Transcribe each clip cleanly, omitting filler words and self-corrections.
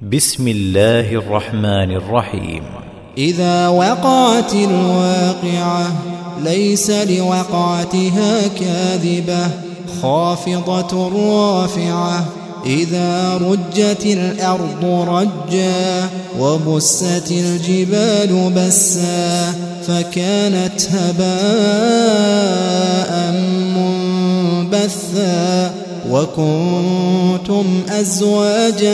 بسم الله الرحمن الرحيم. إذا وقعت الواقعة ليس لوقعتها كاذبة خافضة رافعة. إذا رجت الأرض رجا وبست الجبال بسا فكانت هباء منبثا وكنتم أزواجا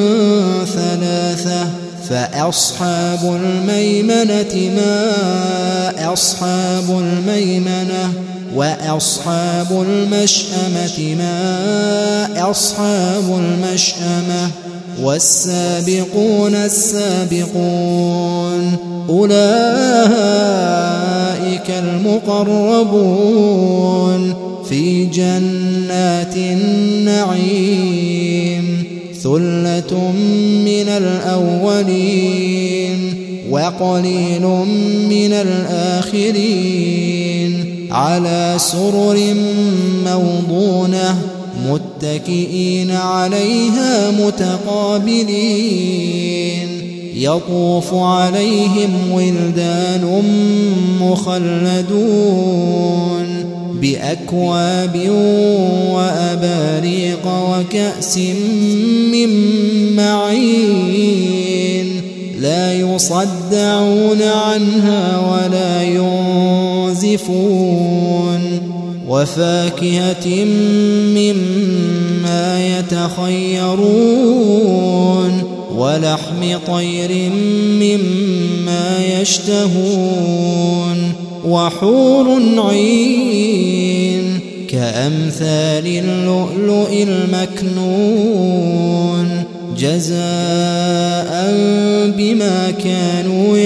ثلاثة فأصحاب الميمنة ما أصحاب الميمنة وأصحاب المشأمة ما أصحاب المشأمة والسابقون السابقون أولئك المقربون في جنات النعيم ثلة من الأولين وقليل من الآخرين على سرر موضونة متكئين عليها متقابلين يطوف عليهم ولدان مخلدون بأكواب وأباريق وكأس من معين لا يصدعون عنها ولا ينزفون وفاكهة مما يتخيرون ولحم طير مما يشتهون وحور عين كأمثال اللؤلؤ المكنون جزاء بما كانوا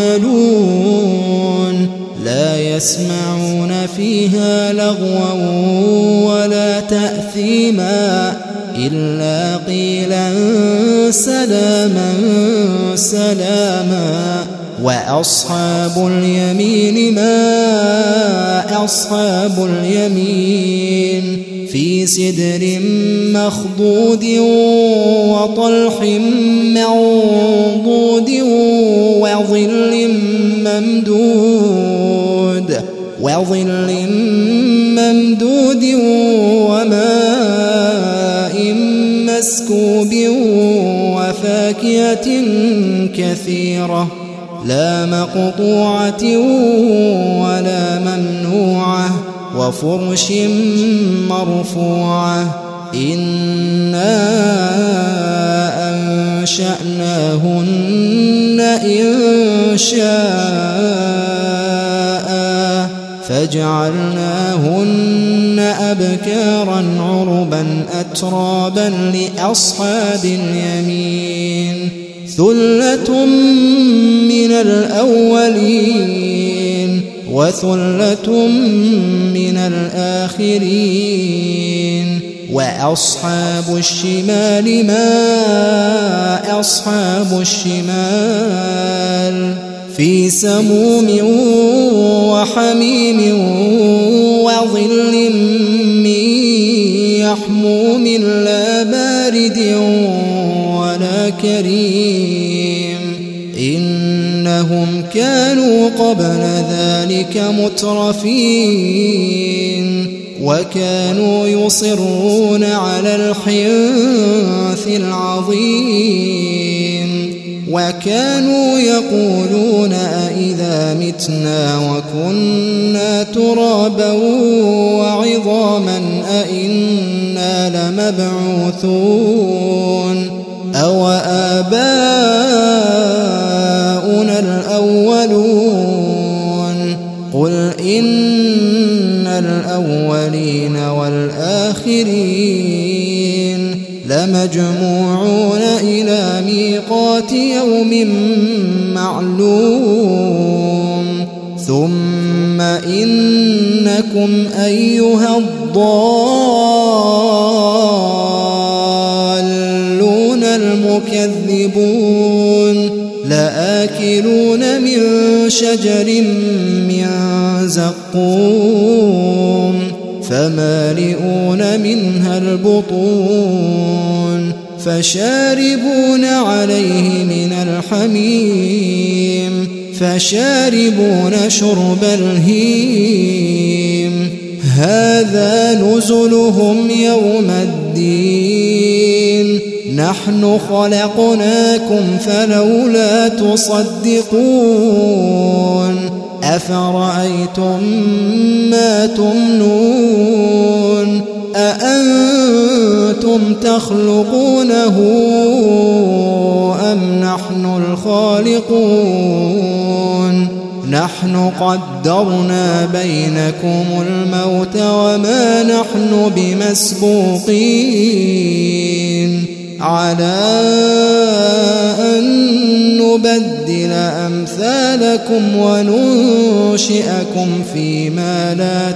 يعملون لا يسمعون فيها لغوا ولا تأثيما إلا قيلا سلاما سلاما وأصحاب اليمين ما أصحاب اليمين في سدر مخضود وطلح منضود وظل ممدود وماء مسكوب وفاكهة كثيرة لا مقطوعة ولا ممنوعة وفرش مرفوعة إنا أنشأناهن إنشاء فجعلناهن أبكارا عربا أترابا لأصحاب اليمين ثلة من الأولين وثلة من الآخرين وأصحاب الشمال ما أصحاب الشمال في سموم وحميم وظل من يحموم لا بارد ولا كريم إنهم كانوا قبل ذلك مترفين وكانوا يصرون على الحنث العظيم وكانوا يقولون أئذا متنا وكنا ترابا وعظاما أئنا لمبعوثون أو آباؤنا الأولون قل إن الأولين والآخرين لمجموعون إلى ميقات يوم معلوم ثم إنكم أيها الضالون المكذبون لآكلون من شجر من زقوم فمالئون منها البطون فشاربون عليه من الحميم فشاربون شرب الهيم هذا نزلهم يوم الدين نحن خلقناكم فلولا تصدقون أفرأيتم ما تمنون أأنتم تخلقونه أم نحن الخالقون نحن قدرنا بينكم الموت وما نحن بمسبوقين على أن نبدل أمثالكم وننشئكم فيما لا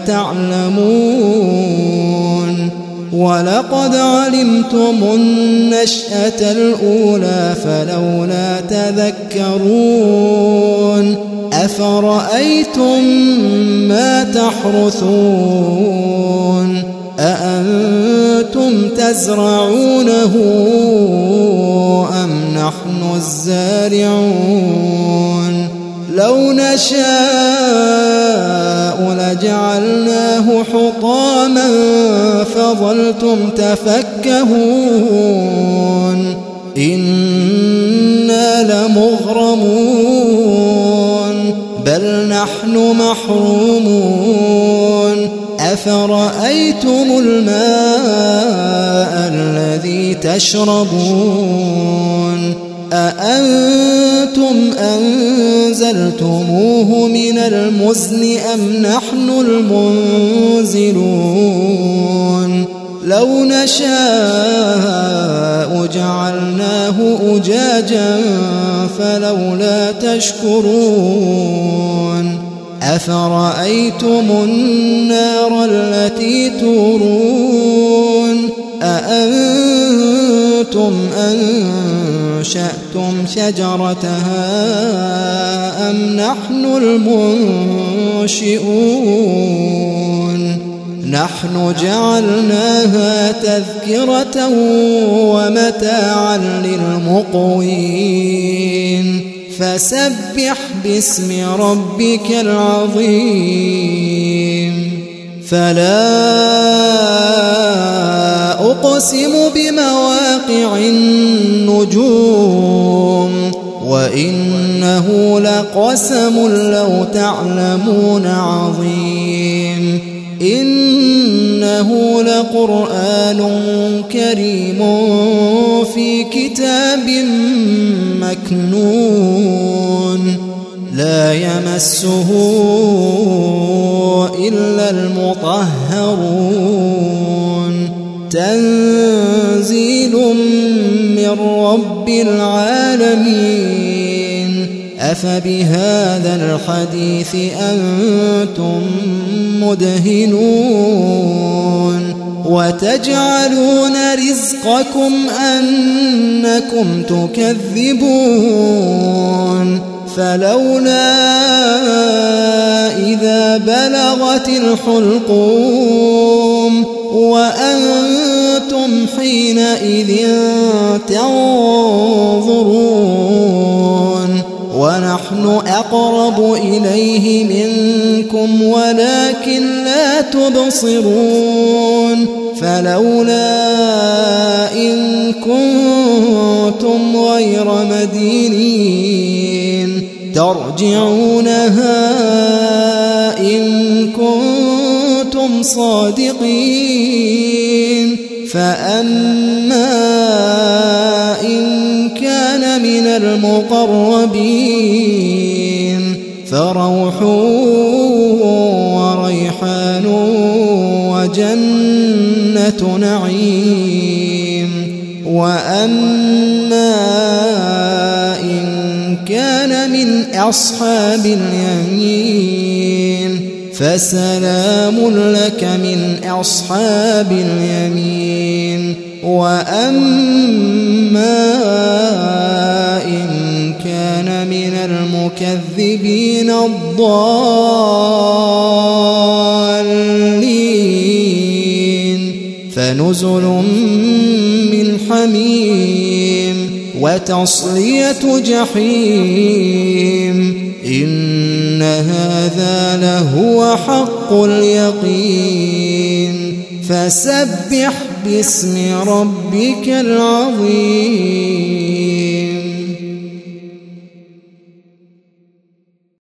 تعلمون ولقد علمتم النشأة الأولى فلولا تذكرون أفرأيتم ما تحرثون أأنتم تزرعونه أم نحن الزارعون لو نشاء لجعلناه حطاما فظلتم تفكهون إنا لمغرمون بل نحن محرومون أفرأيتم الماء الذي تشربون أأنتم أنزلتموه من المزن أم نحن المنزلون لو نشاء جعلناه أجاجا فلولا تشكرون أفرأيتم النار التي تورون أأنتم أنشأتم شجرتها أم نحن المنشئون نحن جعلناها تذكرة ومتاعا للمقوين فسبح باسم ربك العظيم فلا أقسم بمواقع النجوم وإنه لقسم لو تعلمون عظيم إنه لقرآن كريم في كتاب مكنون لا يمسه إلا المطهرون تنزيل من رب العالمين أفبهذا الحديث أنتم مدهنون وتجعلون رزقكم أنكم تكذبون فلولا إذا بلغت الحلقوم وأنتم حينئذ تنظرون ونحن أقرب إليه منكم ولكن لا تبصرون فلولا إن كنتم غير مدينين ترجعونها إن كنتم صادقين فأما إن كان من المقربين فروح وريحان وجنة نعيم وأما إن كان من أصحاب اليمين فسلام لك من أصحاب اليمين وأما إن كان من المكذبين الضالين فنزل من حميم وتصلية جحيم إن هذا لهو حق اليقين فسبح باسم ربك العظيم